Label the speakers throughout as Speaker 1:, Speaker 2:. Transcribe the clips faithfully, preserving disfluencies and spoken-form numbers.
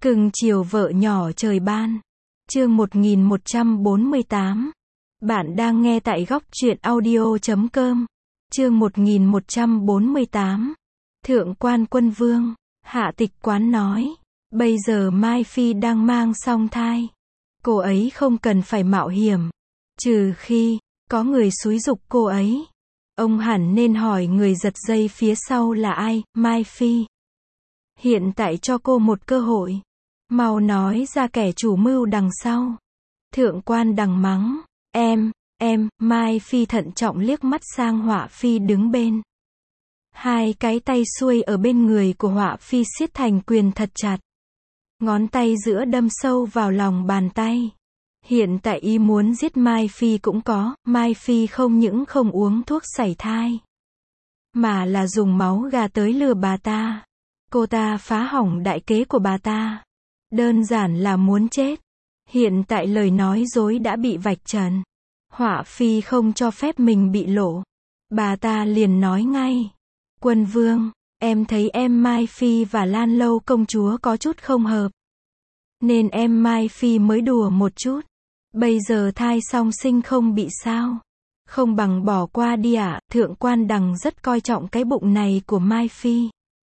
Speaker 1: Cưng chiều vợ nhỏ trời ban. Chương một nghìn một trăm bốn mươi tám. Bạn đang nghe tại góc truyện audio chấm com. Chương một nghìn một trăm bốn mươi tám. Thượng quan Quân Vương. Hạ Tịch Quán nói, bây giờ Mai Phi đang mang song thai. Cô ấy không cần phải mạo hiểm. Trừ khi có người xúi giục cô ấy. Ông hẳn nên hỏi người giật dây phía sau là ai, Mai Phi. Hiện tại cho cô một cơ hội. Mau nói ra kẻ chủ mưu đằng sau. Thượng quan Đằng mắng, em, em, Mai Phi thận trọng liếc mắt sang Họa Phi đứng bên. Hai cái tay xuôi ở bên người của Họa Phi siết thành quyền thật chặt. Ngón tay giữa đâm sâu vào lòng bàn tay. Hiện tại ý muốn giết Mai Phi cũng có, Mai Phi không những không uống thuốc sảy thai, mà là dùng máu gà tới lừa bà ta. Cô ta phá hỏng đại kế của bà ta. Đơn giản là muốn chết. Hiện tại lời nói dối đã bị vạch trần. Họa Phi không cho phép mình bị lộ. Bà ta liền nói ngay, Quân Vương, em thấy em Mai Phi và Lan Lâu công chúa có chút không hợp, nên em Mai Phi mới đùa một chút. Bây giờ thai song sinh không bị sao, không bằng bỏ qua đi ạ. Thượng quan Đằng rất coi trọng cái bụng này của Mai Phi.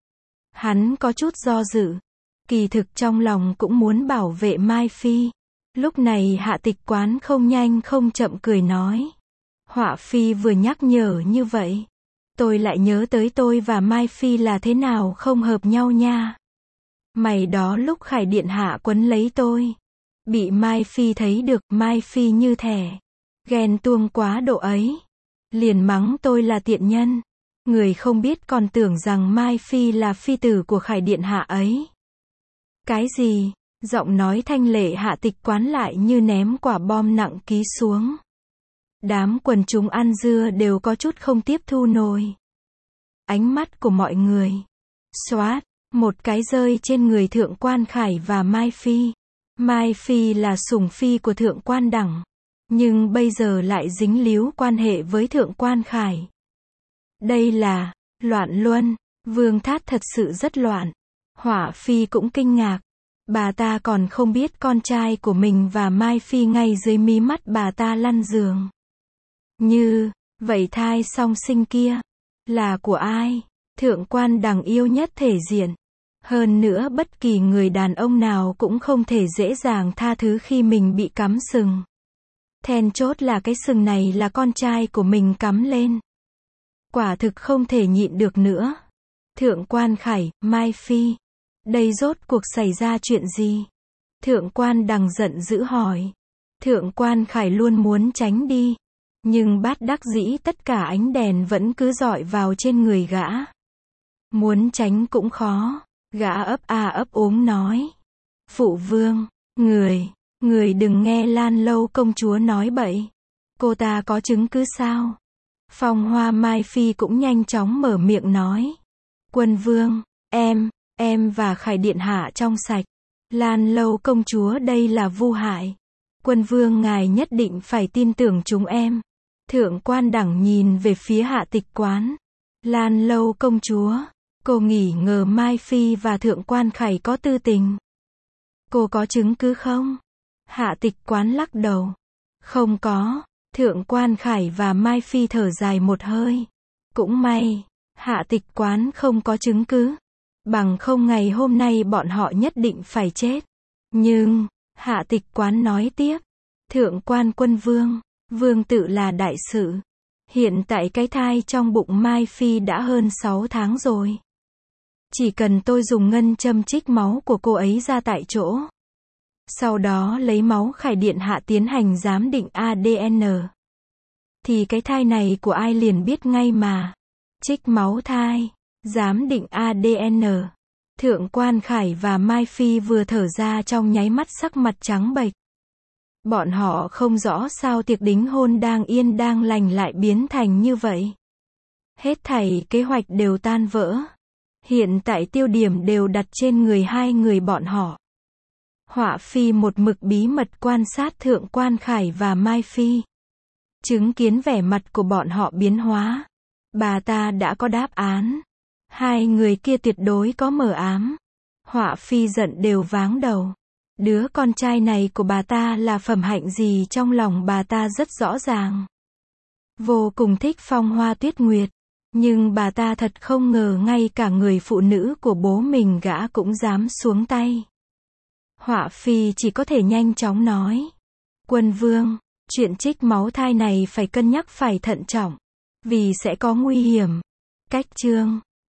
Speaker 1: Hắn có chút do dự. Kỳ thực trong lòng cũng muốn bảo vệ Mai Phi. Lúc này Hạ Tịch Quán không nhanh không chậm cười nói, Họa Phi vừa nhắc nhở như vậy, tôi lại nhớ tới tôi và Mai Phi là thế nào không hợp nhau nha. Mày đó lúc Khải Điện Hạ quấn lấy tôi, bị Mai Phi thấy được, Mai Phi như thẻ ghen tuông quá độ ấy, liền mắng tôi là tiện nhân. Người không biết còn tưởng rằng Mai Phi là phi tử của Khải Điện Hạ ấy. Cái gì? Giọng nói thanh lệ Hạ Tịch Quán lại như ném quả bom nặng ký xuống. Đám quần chúng ăn dưa đều có chút không tiếp thu nổi. Ánh mắt của mọi người xoát một cái rơi trên người Thượng quan Khải và Mai Phi. Mai Phi là sủng phi của Thượng quan Đằng, nhưng bây giờ lại dính líu quan hệ với Thượng quan Khải. Đây là loạn luân. Vương Thát thật sự rất loạn. Họa Phi cũng kinh ngạc. Bà ta còn không biết con trai của mình và Mai Phi ngay dưới mí mắt bà ta lăn giường. Như vậy thai song sinh kia là của ai? Thượng quan Đằng yêu nhất thể diện. Hơn nữa bất kỳ người đàn ông nào cũng không thể dễ dàng tha thứ khi mình bị cắm sừng. Then chốt là cái sừng này là con trai của mình cắm lên. Quả thực không thể nhịn được nữa. Thượng quan Khải, Mai Phi, đây rốt cuộc xảy ra chuyện gì? Thượng quan Đằng giận dữ hỏi. Thượng quan Khải luôn muốn tránh đi, nhưng bát đắc dĩ tất cả ánh đèn vẫn cứ dọi vào trên người gã. Muốn tránh cũng khó. Gã ấp a ấp úng nói, Phụ Vương, người, người đừng nghe Lan Lâu công chúa nói bậy. Cô ta có chứng cứ sao? Phong Hoa Mai Phi cũng nhanh chóng mở miệng nói, Quân Vương, em, em và Khải Điện Hạ trong sạch. Lan Lâu công chúa đây là vu hại. Quân Vương ngài nhất định phải tin tưởng chúng em. Thượng quan Đẳng nhìn về phía Hạ Tịch Quán. Lan Lâu công chúa, cô nghỉ ngờ Mai Phi và Thượng quan Khải có tư tình. Cô có chứng cứ không? Hạ Tịch Quán lắc đầu. Không có. Thượng quan Khải và Mai Phi thở dài một hơi. Cũng may, Hạ Tịch Quán không có chứng cứ. Bằng không ngày hôm nay bọn họ nhất định phải chết. Nhưng, Hạ Tịch Quán nói tiếp, Thượng quan Quân Vương, Vương tự là đại sự. Hiện tại cái thai trong bụng Mai Phi đã hơn sáu tháng rồi. Chỉ cần tôi dùng ngân châm trích máu của cô ấy ra tại chỗ, sau đó lấy máu Khải Điện Hạ tiến hành giám định a đê en, thì cái thai này của ai liền biết ngay mà. Trích máu thai, giám định a đê en. Thượng quan Khải và Mai Phi vừa thở ra trong nháy mắt sắc mặt trắng bệch. Bọn họ không rõ sao tiệc đính hôn đang yên đang lành lại biến thành như vậy. Hết thảy kế hoạch đều tan vỡ. Hiện tại tiêu điểm đều đặt trên người hai người bọn họ. Họa Phi một mực bí mật quan sát Thượng quan Khải và Mai Phi. Chứng kiến vẻ mặt của bọn họ biến hóa, bà ta đã có đáp án. Hai người kia tuyệt đối có mờ ám. Họa phi giận đều váng đầu. Đứa con trai này của bà ta là phẩm hạnh gì trong lòng bà ta rất rõ ràng. Vô cùng thích Phong Hoa Tuyết Nguyệt. Nhưng bà ta thật không ngờ ngay cả người phụ nữ của bố mình gã cũng dám xuống tay. Họa phi chỉ có thể nhanh chóng nói. Quân vương, chuyện trích máu thai này phải cân nhắc phải thận trọng. Vì sẽ có nguy hiểm. Cách chương